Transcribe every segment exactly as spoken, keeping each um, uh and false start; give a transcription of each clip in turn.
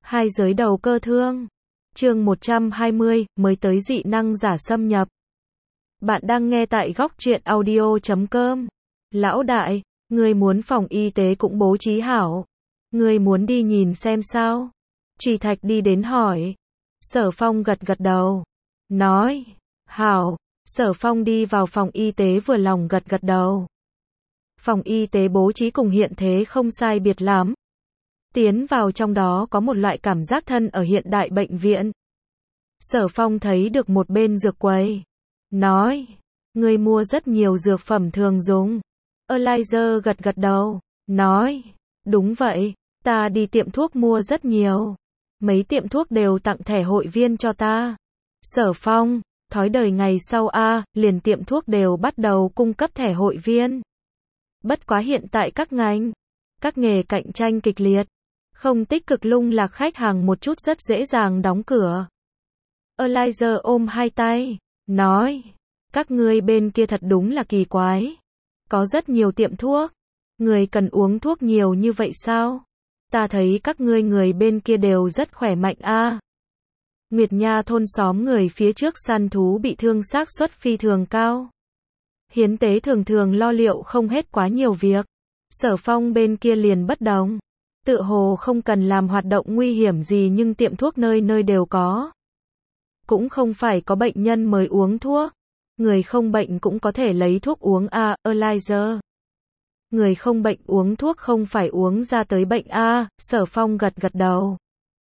Hai giới đầu cơ thương. Chương một trăm hai mươi, mới tới dị năng giả xâm nhập. Bạn đang nghe tại góc truyện audio chấm com. Lão đại, ngươi muốn phòng y tế cũng bố trí hảo. Ngươi muốn đi nhìn xem sao? Trì Thạch đi đến hỏi. Sở Phong gật gật đầu. Nói, hảo. Sở Phong đi vào phòng y tế vừa lòng gật gật đầu. Phòng y tế bố trí cùng hiện thế không sai biệt lắm. Tiến vào trong đó có một loại cảm giác thân ở hiện đại bệnh viện. Sở Phong thấy được một bên dược quầy. Nói, người mua rất nhiều dược phẩm thường dùng. Elijah gật gật đầu. Nói, đúng vậy, ta đi tiệm thuốc mua rất nhiều. Mấy tiệm thuốc đều tặng thẻ hội viên cho ta. Sở Phong, thói đời ngày sau a, liền tiệm thuốc đều bắt đầu cung cấp thẻ hội viên. Bất quá hiện tại các ngành, các nghề cạnh tranh kịch liệt. Không tích cực lung lạc khách hàng một chút rất dễ dàng đóng cửa. Elijah ôm hai tay, nói, các ngươi bên kia thật đúng là kỳ quái. Có rất nhiều tiệm thuốc. Người cần uống thuốc nhiều như vậy sao? Ta thấy các ngươi người bên kia đều rất khỏe mạnh a. Nguyệt Nha thôn xóm người phía trước săn thú bị thương xác suất phi thường cao. Hiến tế thường thường lo liệu không hết quá nhiều việc. Sở Phong bên kia liền bất đồng. Tựa hồ không cần làm hoạt động nguy hiểm gì nhưng tiệm thuốc nơi nơi đều có. Cũng không phải có bệnh nhân mới uống thuốc. Người không bệnh cũng có thể lấy thuốc uống a, Elijah. Người không bệnh uống thuốc không phải uống ra tới bệnh a, Sở Phong gật gật đầu.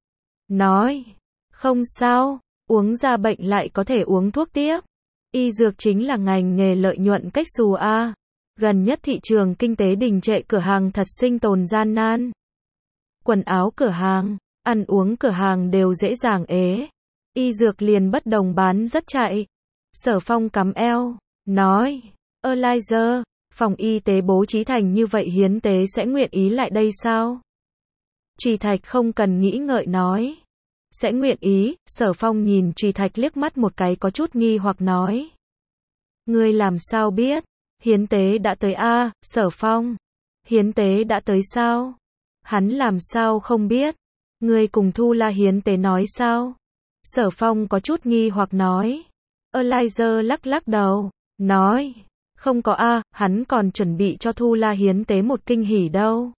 Nói, không sao, uống ra bệnh lại có thể uống thuốc tiếp. Y dược chính là ngành nghề lợi nhuận cách xù a. Gần nhất thị trường kinh tế đình trệ, cửa hàng thật sinh tồn gian nan. Quần áo cửa hàng, ăn uống cửa hàng đều dễ dàng ế. Y dược liền bất đồng bán rất chạy. Sở Phong cắm eo, nói, Elijah, phòng y tế bố trí thành như vậy hiến tế sẽ nguyện ý lại đây sao? Trì Thạch không cần nghĩ ngợi nói. Sẽ nguyện ý. Sở Phong nhìn Trì Thạch liếc mắt một cái có chút nghi hoặc nói. Ngươi làm sao biết? Hiến tế đã tới a, Sở Phong. Hiến tế đã tới sao? Hắn làm sao không biết? Ngươi cùng Thu La hiến tế nói sao? Sở Phong có chút nghi hoặc nói. Elijah lắc lắc đầu, nói, không có a, hắn còn chuẩn bị cho Thu La hiến tế một kinh hỉ đâu.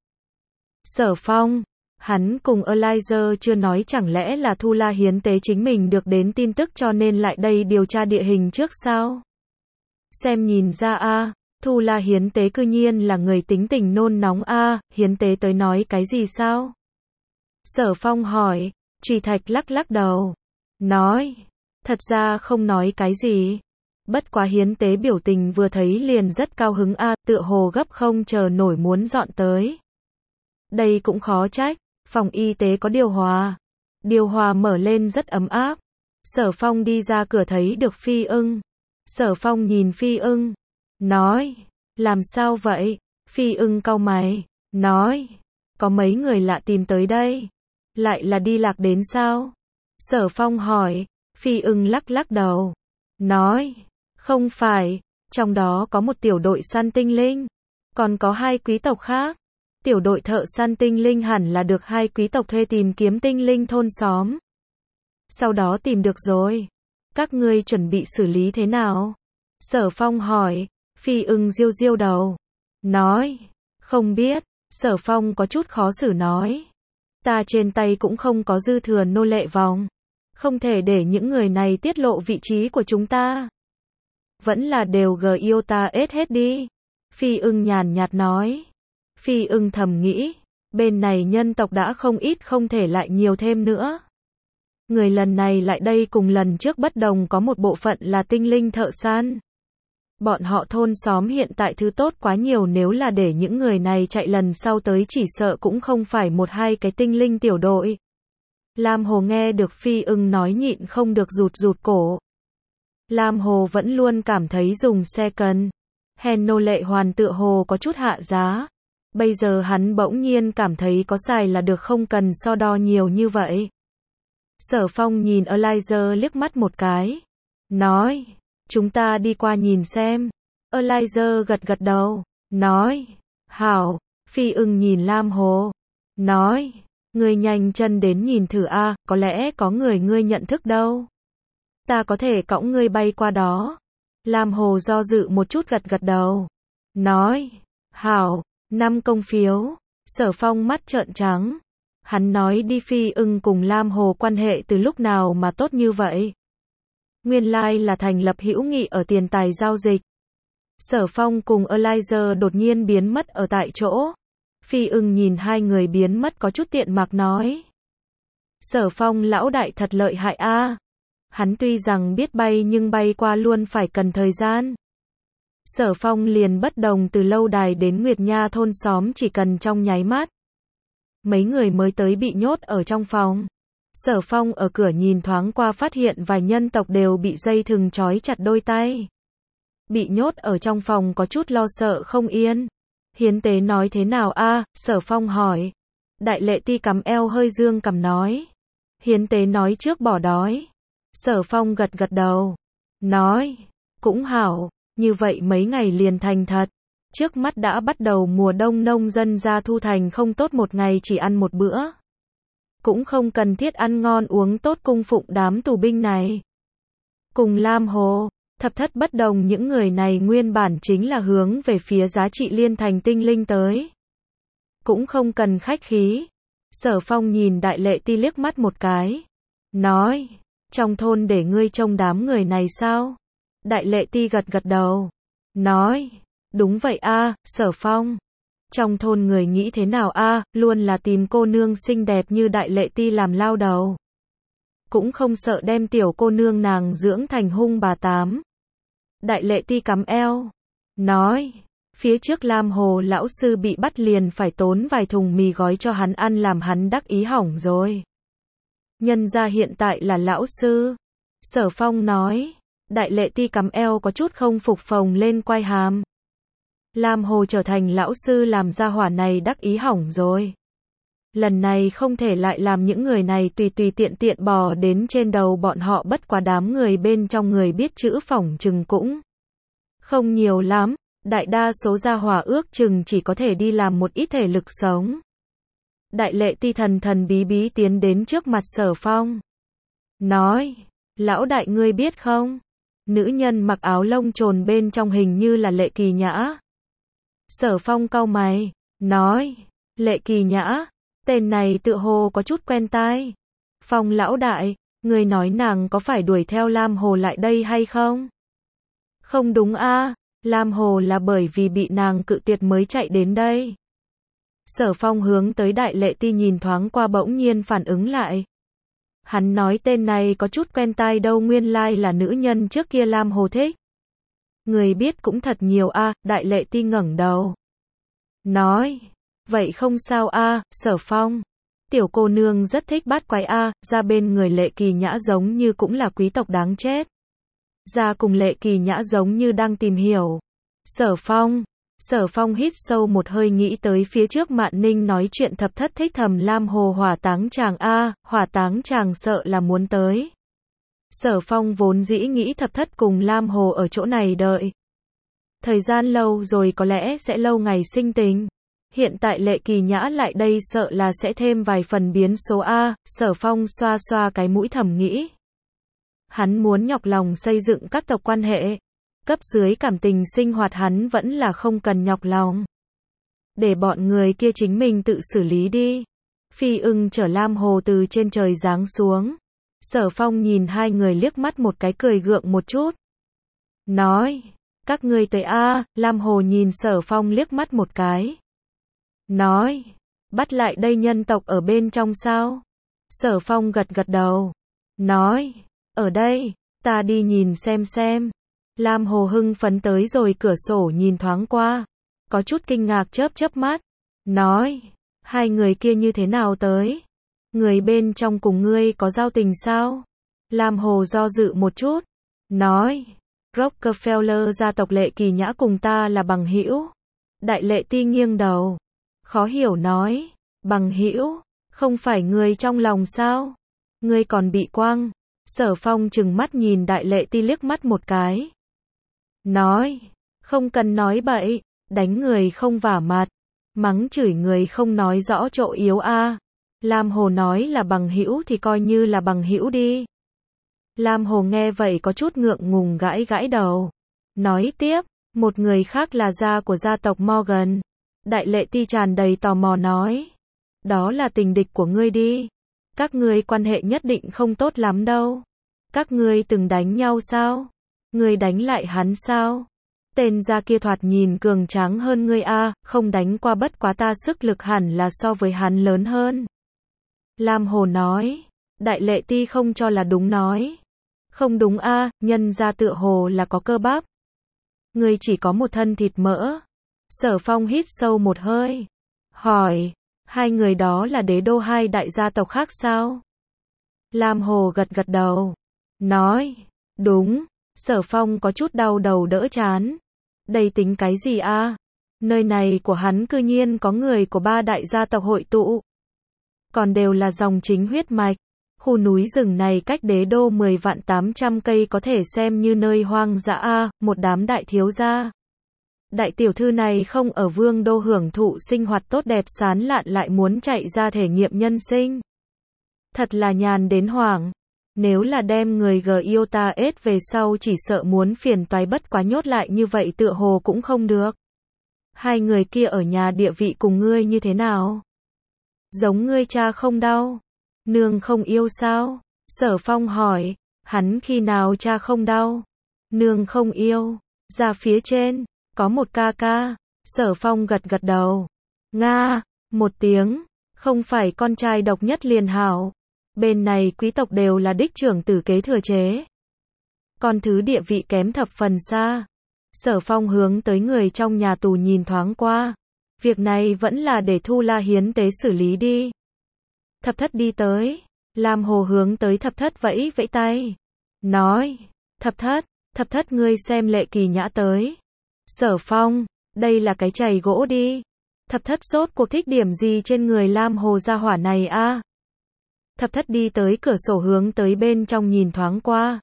Sở Phong, hắn cùng Elijah chưa nói chẳng lẽ là Thu La hiến tế chính mình được đến tin tức cho nên lại đây điều tra địa hình trước sao? Xem nhìn ra a, Thu La hiến tế cư nhiên là người tính tình nôn nóng a, hiến tế tới nói cái gì sao? Sở Phong hỏi. Trì Thạch lắc lắc đầu, nói, thật ra không nói cái gì. Bất quá hiến tế biểu tình vừa thấy liền rất cao hứng a, tựa hồ gấp không chờ nổi muốn dọn tới. Đây cũng khó trách, phòng y tế có điều hòa. Điều hòa mở lên rất ấm áp. Sở Phong đi ra cửa thấy được Phi Ưng. Sở Phong nhìn Phi Ưng, nói, làm sao vậy? Phi Ưng cau mày, nói, có mấy người lạ tìm tới đây. Lại là đi lạc đến sao? Sở Phong hỏi. Phi Ưng lắc lắc đầu, nói, không phải, trong đó có một tiểu đội săn tinh linh, còn có hai quý tộc khác. Tiểu đội thợ săn tinh linh hẳn là được hai quý tộc thuê tìm kiếm tinh linh thôn xóm. Sau đó tìm được rồi. Các ngươi chuẩn bị xử lý thế nào? Sở Phong hỏi. Phi Ưng diêu diêu đầu, nói, không biết. Sở Phong có chút khó xử nói, ta trên tay cũng không có dư thừa nô lệ vòng. Không thể để những người này tiết lộ vị trí của chúng ta. Vẫn là đều gờ yêu ta ết hết đi. Phi Ưng nhàn nhạt nói. Phi Ưng thầm nghĩ, bên này nhân tộc đã không ít, không thể lại nhiều thêm nữa. Người lần này lại đây cùng lần trước bất đồng, có một bộ phận là tinh linh thợ săn. Bọn họ thôn xóm hiện tại thứ tốt quá nhiều, nếu là để những người này chạy lần sau tới chỉ sợ cũng không phải một hai cái tinh linh tiểu đội. Lam Hồ nghe được Phi Ưng nói nhịn không được rụt rụt cổ. Lam Hồ vẫn luôn cảm thấy dùng second hand nô lệ hoàn tựa hồ có chút hạ giá. Bây giờ hắn bỗng nhiên cảm thấy có xài là được, không cần so đo nhiều như vậy. Sở Phong nhìn Elijah liếc mắt một cái, nói, chúng ta đi qua nhìn xem. Elijah gật gật đầu, nói, hảo. Phi Ưng nhìn Lam Hồ, nói, Ngươi nhanh chân đến nhìn thử a, có lẽ có người ngươi nhận thức đâu. Ta có thể cõng ngươi bay qua đó. Lam Hồ do dự một chút gật gật đầu. Nói, hảo, năm công phiếu. Sở Phong mắt trợn trắng. Hắn nói đi Phi Ưng cùng Lam Hồ quan hệ từ lúc nào mà tốt như vậy. Nguyên lai là thành lập hữu nghị ở tiền tài giao dịch. Sở Phong cùng Elijah đột nhiên biến mất ở tại chỗ. Phi Ưng nhìn hai người biến mất có chút tiện mạc nói. Sở Phong lão đại thật lợi hại a. Hắn tuy rằng biết bay nhưng bay qua luôn phải cần thời gian. Sở Phong liền bất đồng từ lâu đài đến Nguyệt Nha thôn xóm chỉ cần trong nháy mắt. Mấy người mới tới bị nhốt ở trong phòng. Sở Phong ở cửa nhìn thoáng qua phát hiện vài nhân tộc đều bị dây thừng trói chặt đôi tay. Bị nhốt ở trong phòng có chút lo sợ không yên. Hiến tế nói thế nào a? Sở Phong hỏi. Đại Lệ Ti cắm eo hơi dương cằm nói. Hiến tế nói trước bỏ đói. Sở Phong gật gật đầu. Nói. Cũng hảo. Như vậy mấy ngày liền thành thật. Trước mắt đã bắt đầu mùa đông, nông dân ra thu thành không tốt một ngày chỉ ăn một bữa. Cũng không cần thiết ăn ngon uống tốt cung phụng đám tù binh này. Cùng Lam Hồ, Thập Thất bất đồng, những người này nguyên bản chính là hướng về phía giá trị liên thành tinh linh tới. Cũng không cần khách khí. Sở Phong nhìn Đại Lệ Ti liếc mắt một cái. Nói, trong thôn để ngươi trông đám người này sao? Đại Lệ Ti gật gật đầu. Nói, đúng vậy a, Sở Phong. Trong thôn người nghĩ thế nào a, luôn là tìm cô nương xinh đẹp như Đại Lệ Ti làm lao đầu. Cũng không sợ đem tiểu cô nương nàng dưỡng thành hung bà tám. Đại Lệ Ti cắm eo. Nói, phía trước Lam Hồ lão sư bị bắt liền phải tốn vài thùng mì gói cho hắn ăn làm hắn đắc ý hỏng rồi. Nhân ra hiện tại là lão sư. Sở Phong nói. Đại Lệ Ti cắm eo có chút không phục phồng lên quai hàm. Lam Hồ trở thành lão sư làm gia hỏa này đắc ý hỏng rồi. Lần này không thể lại làm những người này tùy tùy tiện tiện bò đến trên đầu bọn họ, bất quá đám người bên trong người biết chữ phỏng chừng cũng không nhiều lắm. Đại đa số gia hỏa ước chừng chỉ có thể đi làm một ít thể lực sống. Đại Lệ Ti thần thần bí bí tiến đến trước mặt Sở Phong. Nói, lão đại ngươi biết không? Nữ nhân mặc áo lông trồn bên trong hình như là Lệ Kỳ Nhã. Sở Phong cau mày, nói, Lệ Kỳ Nhã, tên này tựa hồ có chút quen tai. Phong lão đại, người nói nàng có phải đuổi theo Lam Hồ lại đây hay không? Không đúng a, Lam Hồ là bởi vì bị nàng cự tuyệt mới chạy đến đây. Sở Phong hướng tới Đại Lệ Ti nhìn thoáng qua bỗng nhiên phản ứng lại. Hắn nói tên này có chút quen tai đâu, nguyên lai là nữ nhân trước kia Lam Hồ thích. Người biết cũng thật nhiều a, Đại Lệ Ti ngẩng đầu. Nói, vậy không sao a, Sở Phong. Tiểu cô nương rất thích bát quái a, ra bên người Lệ Kỳ Nhã giống như cũng là quý tộc đáng chết. Ra cùng Lệ Kỳ Nhã giống như đang tìm hiểu. Sở Phong. Sở Phong hít sâu một hơi nghĩ tới phía trước Mạn Ninh nói chuyện Thập Thất thích thầm Lam Hồ hỏa táng chàng a, hỏa táng chàng sợ là muốn tới. Sở Phong vốn dĩ nghĩ Thập Thất cùng Lam Hồ ở chỗ này đợi thời gian lâu rồi có lẽ sẽ lâu ngày sinh tình. Hiện tại Lệ Kỳ Nhã lại đây sợ là sẽ thêm vài phần biến số a, Sở Phong xoa xoa cái mũi thầm nghĩ. Hắn muốn nhọc lòng xây dựng các tộc quan hệ. Cấp dưới cảm tình sinh hoạt hắn vẫn là không cần nhọc lòng. Để bọn người kia chính mình tự xử lý đi. Phi Ưng chở Lam Hồ từ trên trời giáng xuống. Sở Phong nhìn hai người liếc mắt một cái cười gượng một chút. Nói, các ngươi tới a, Lam Hồ nhìn Sở Phong liếc mắt một cái. Nói, bắt lại đây nhân tộc ở bên trong sao? Sở Phong gật gật đầu. Nói, ở đây, ta đi nhìn xem xem. Lam Hồ hưng phấn tới rồi cửa sổ nhìn thoáng qua. Có chút kinh ngạc chớp chớp mắt. Nói, hai người kia như thế nào tới? Người bên trong cùng ngươi có giao tình sao? Lam Hồ do dự một chút. Nói, Rockefeller gia tộc Lệ Kỳ Nhã cùng ta là bằng hữu. Đại Lệ Ti nghiêng đầu. Khó hiểu nói, bằng hữu, không phải người trong lòng sao? Ngươi còn bị quăng. Sở Phong trừng mắt nhìn Đại Lệ Ti liếc mắt một cái. Nói, không cần nói bậy, đánh người không vả mặt, mắng chửi người không nói rõ chỗ yếu a. Lam Hồ nói là bằng hữu thì coi như là bằng hữu đi. Lam Hồ nghe vậy có chút ngượng ngùng gãi gãi đầu. Nói tiếp, một người khác là gia của gia tộc Morgan. Đại Lệ Ti tràn đầy tò mò nói. Đó là tình địch của ngươi đi. Các ngươi quan hệ nhất định không tốt lắm đâu. Các ngươi từng đánh nhau sao? Ngươi đánh lại hắn sao? Tên gia kia thoạt nhìn cường tráng hơn ngươi a, không đánh qua bất quá ta sức lực hẳn là so với hắn lớn hơn. Lam Hồ nói. Đại Lệ Ti không cho là đúng nói. Không đúng a, nhân gia tựa hồ là có cơ bắp. Ngươi chỉ có một thân thịt mỡ. Sở Phong hít sâu một hơi. Hỏi, hai người đó là đế đô hai đại gia tộc khác sao? Lam Hồ gật gật đầu. Nói, đúng. Sở Phong có chút đau đầu đỡ chán. Đây tính cái gì a? Nơi này của hắn cư nhiên có người của ba đại gia tộc hội tụ. Còn đều là dòng chính huyết mạch. Khu núi rừng này cách đế đô mười vạn tám trăm cây có thể xem như nơi hoang dã a, một đám đại thiếu gia. Đại tiểu thư này không ở vương đô hưởng thụ sinh hoạt tốt đẹp sán lạn lại muốn chạy ra thể nghiệm nhân sinh. Thật là nhàn đến hoảng. Nếu là đem người gờ yêu ta ết về sau chỉ sợ muốn phiền toái bất quá nhốt lại như vậy tựa hồ cũng không được. Hai người kia ở nhà địa vị cùng ngươi như thế nào? Giống ngươi cha không đau? Nương không yêu sao? Sở Phong hỏi, hắn khi nào cha không đau? Nương không yêu. Ra phía trên, có một ca ca. Sở Phong gật gật đầu. Nga, một tiếng, không phải con trai độc nhất liền hảo. Bên này quý tộc đều là đích trưởng tử kế thừa chế. Con thứ địa vị kém thập phần xa. Sở Phong hướng tới người trong nhà tù nhìn thoáng qua. Việc này vẫn là để Thu La hiến tế xử lý đi. Thập thất đi tới. Lam Hồ hướng tới thập thất vẫy vẫy tay. Nói. Thập thất, thập thất ngươi xem Lệ Kỳ Nhã tới. Sở Phong, đây là cái chày gỗ đi. Thập thất rốt cuộc thích điểm gì trên người Lam Hồ gia hỏa này a? Thập thất đi tới cửa sổ hướng tới bên trong nhìn thoáng qua.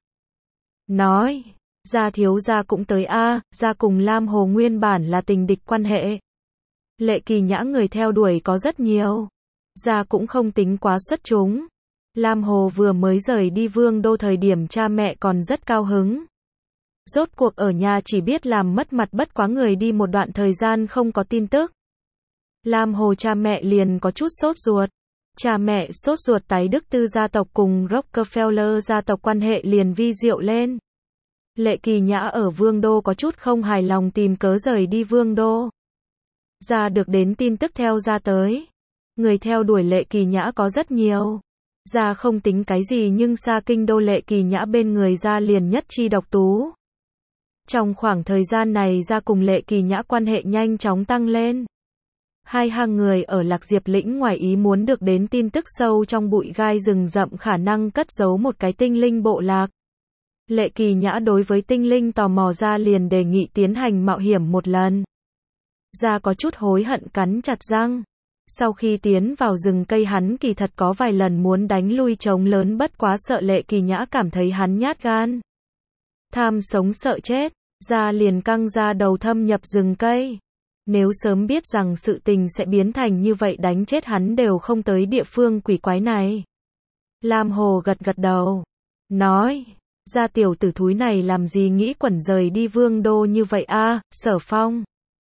Nói. Gia thiếu gia cũng tới a, gia cùng Lam Hồ nguyên bản là tình địch quan hệ. Lệ Kỳ Nhã người theo đuổi có rất nhiều. Gia cũng không tính quá xuất chúng. Lam Hồ vừa mới rời đi vương đô thời điểm cha mẹ còn rất cao hứng. Rốt cuộc ở nhà chỉ biết làm mất mặt bất quá người đi một đoạn thời gian không có tin tức. Lam Hồ cha mẹ liền có chút sốt ruột. Cha mẹ sốt ruột tái Đức Tư gia tộc cùng Rockefeller gia tộc quan hệ liền vi diệu lên. Lệ Kỳ Nhã ở vương đô có chút không hài lòng tìm cớ rời đi vương đô. Gia được đến tin tức theo gia tới. Người theo đuổi Lệ Kỳ Nhã có rất nhiều. Gia không tính cái gì nhưng xa kinh đô Lệ Kỳ Nhã bên người Gia liền nhất chi độc tú. Trong khoảng thời gian này Gia cùng Lệ Kỳ Nhã quan hệ nhanh chóng tăng lên. Hai hàng người ở Lạc Diệp lĩnh ngoài ý muốn được đến tin tức sâu trong bụi gai rừng rậm khả năng cất giấu một cái tinh linh bộ lạc. Lệ Kỳ Nhã đối với tinh linh tò mò Gia liền đề nghị tiến hành mạo hiểm một lần. Gia có chút hối hận cắn chặt răng. Sau khi tiến vào rừng cây hắn kỳ thật có vài lần muốn đánh lui trống lớn bất quá sợ Lệ Kỳ Nhã cảm thấy hắn nhát gan. Tham sống sợ chết, Gia liền căng ra đầu thâm nhập rừng cây. Nếu sớm biết rằng sự tình sẽ biến thành như vậy đánh chết hắn đều không tới địa phương quỷ quái này. Lam Hồ gật gật đầu. Nói, Gia tiểu tử thúi này làm gì nghĩ quẩn rời đi vương đô như vậy a, Sở Phong.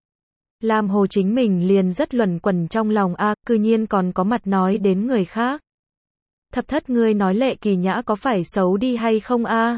Lam Hồ chính mình liền rất luẩn quẩn trong lòng a, cư nhiên còn có mặt nói đến người khác. Thập thất ngươi nói Lệ Kỳ Nhã có phải xấu đi hay không a?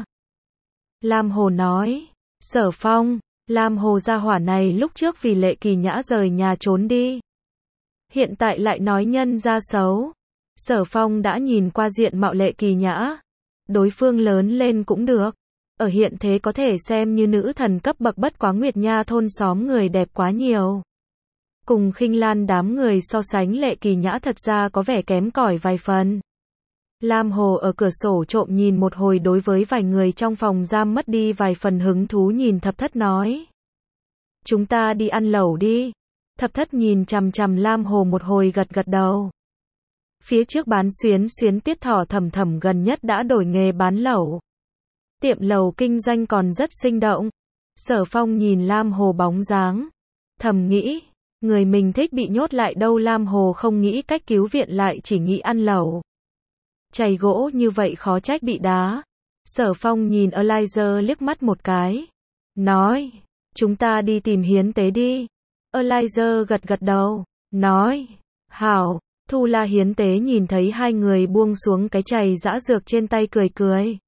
Lam Hồ nói, Sở Phong, Lam Hồ gia hỏa này lúc trước vì Lệ Kỳ Nhã rời nhà trốn đi. Hiện tại lại nói nhân gia xấu. Sở Phong đã nhìn qua diện mạo Lệ Kỳ Nhã. Đối phương lớn lên cũng được. Ở hiện thế có thể xem như nữ thần cấp bậc bất quá Nguyệt Nha thôn xóm người đẹp quá nhiều. Cùng Khinh Lan đám người so sánh Lệ Kỳ Nhã thật ra có vẻ kém cỏi vài phần. Lam Hồ ở cửa sổ trộm nhìn một hồi đối với vài người trong phòng giam mất đi vài phần hứng thú nhìn thập thất nói. Chúng ta đi ăn lẩu đi. Thập thất nhìn chằm chằm Lam Hồ một hồi gật gật đầu. Phía trước bán xuyến xuyến Tiết Thỏ Thầm Thầm gần nhất đã đổi nghề bán lẩu. Tiệm lẩu kinh doanh còn rất sinh động. Sở Phong nhìn Lam Hồ bóng dáng. Thầm nghĩ, Người mình thích bị nhốt lại đâu, Lam Hồ không nghĩ cách cứu viện lại chỉ nghĩ ăn lẩu. Chày gỗ như vậy khó trách bị đá. Sở Phong nhìn Elijah liếc mắt một cái. Nói, chúng ta đi tìm hiến tế đi. Elijah gật gật đầu. Nói, hảo. Thu La hiến tế nhìn thấy hai người buông xuống cái chày dã dược trên tay cười cười.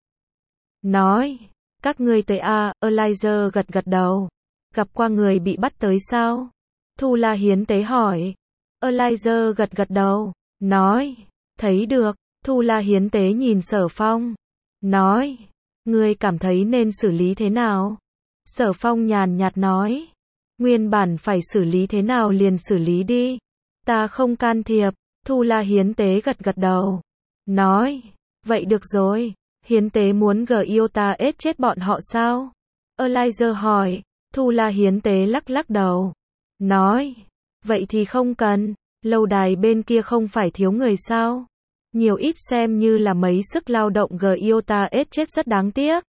Nói, các ngươi tới a, Elijah gật gật đầu. Gặp qua người bị bắt tới sao? Thu La hiến tế hỏi. Elijah gật gật đầu. Nói, thấy được. Thu La hiến tế nhìn Sở Phong. Nói, ngươi cảm thấy nên xử lý thế nào? Sở Phong nhàn nhạt nói. Nguyên bản phải xử lý thế nào liền xử lý đi. Ta không can thiệp. Thu La hiến tế gật gật đầu. Nói, vậy được rồi. Hiến tế muốn gờ yêu ta ết chết bọn họ sao? Elijah hỏi. Thu La hiến tế lắc lắc đầu. Nói, vậy thì không cần. Lâu đài bên kia không phải thiếu người sao? Nhiều ít xem như là mấy sức lao động gờ yêu ta ết chết rất đáng tiếc.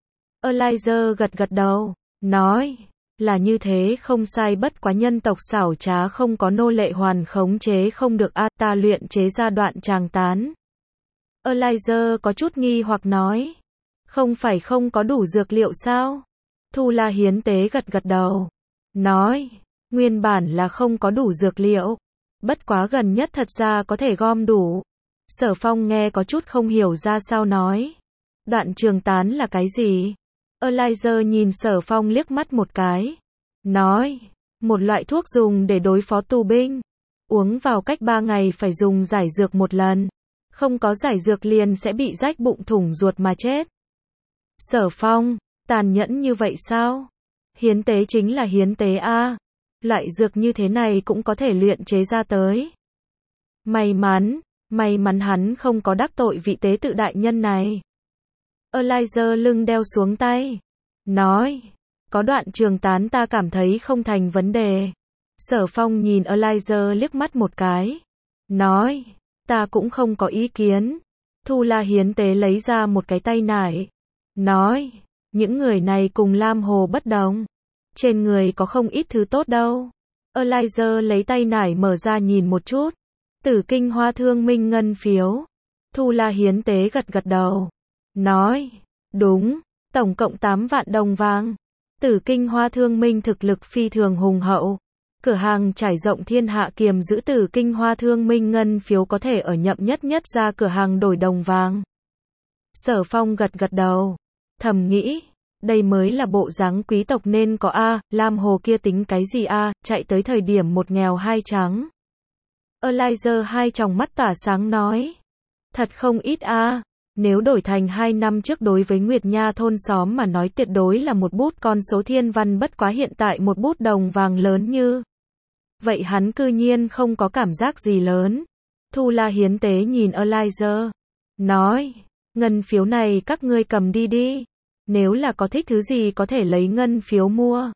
Elijah gật gật đầu. Nói, là như thế không sai, bất quá nhân tộc xảo trá không có nô lệ hoàn khống chế không được a, ta luyện chế ra đoạn tràng tán. Elijah có chút nghi hoặc nói. Không phải không có đủ dược liệu sao? Thu La hiến tế gật gật đầu. Nói, nguyên bản là không có đủ dược liệu. Bất quá gần nhất thật ra có thể gom đủ. Sở Phong nghe có chút không hiểu ra sao nói. Đoạn trường tán là cái gì? Elijah nhìn Sở Phong liếc mắt một cái. Nói, một loại thuốc dùng để đối phó tù binh. Uống vào cách ba ngày phải dùng giải dược một lần. Không có giải dược liền sẽ bị rách bụng thủng ruột mà chết. Sở Phong, tàn nhẫn như vậy sao? Hiến tế chính là hiến tế a. Loại dược như thế này cũng có thể luyện chế ra tới. May mắn, may mắn hắn không có đắc tội vị tế tự đại nhân này. Elijah lưng đeo xuống tay. Nói, có đoạn trường tán ta cảm thấy không thành vấn đề. Sở Phong nhìn Elijah liếc mắt một cái. Nói, ta cũng không có ý kiến. Thu La hiến tế lấy ra một cái tay nải. Nói, những người này cùng Lam Hồ bất đồng. Trên người có không ít thứ tốt đâu. Elijah lấy tay nải mở ra nhìn một chút. Tử Kinh Hoa Thương Minh ngân phiếu. Thu La hiến tế gật gật đầu. Nói, đúng, tổng cộng tám vạn đồng vàng. Tử Kinh Hoa Thương Minh thực lực phi thường hùng hậu. Cửa hàng trải rộng thiên hạ, kiềm giữ Tử Kinh Hoa Thương Minh ngân phiếu có thể ở nhậm nhất nhất ra cửa hàng đổi đồng vàng. Sở Phong gật gật đầu. Thầm nghĩ, đây mới là bộ dáng quý tộc nên có a, Lam Hồ kia tính cái gì a, chạy tới thời điểm một nghèo hai trắng. Elijah hai tròng mắt tỏa sáng nói. Thật không ít a. Nếu đổi thành hai năm trước đối với Nguyệt Nha thôn xóm mà nói tuyệt đối là một bút con số thiên văn, bất quá hiện tại một bút đồng vàng lớn như vậy hắn cư nhiên không có cảm giác gì lớn. Thu La hiến tế nhìn Elijah. Nói, ngân phiếu này các ngươi cầm đi đi. Nếu là có thích thứ gì có thể lấy ngân phiếu mua.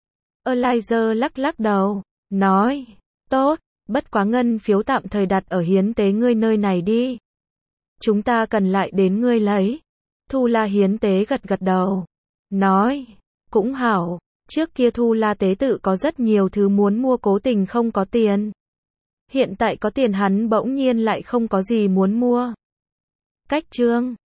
Elijah lắc lắc đầu. Nói, tốt, bất quá ngân phiếu tạm thời đặt ở hiến tế ngươi nơi này đi. Chúng ta cần lại đến ngươi lấy. Thu La hiến tế gật gật đầu. Nói, cũng hảo, trước kia Thu La tế tự có rất nhiều thứ muốn mua, cố tình không có tiền. Hiện tại có tiền hắn bỗng nhiên lại không có gì muốn mua. Cách chương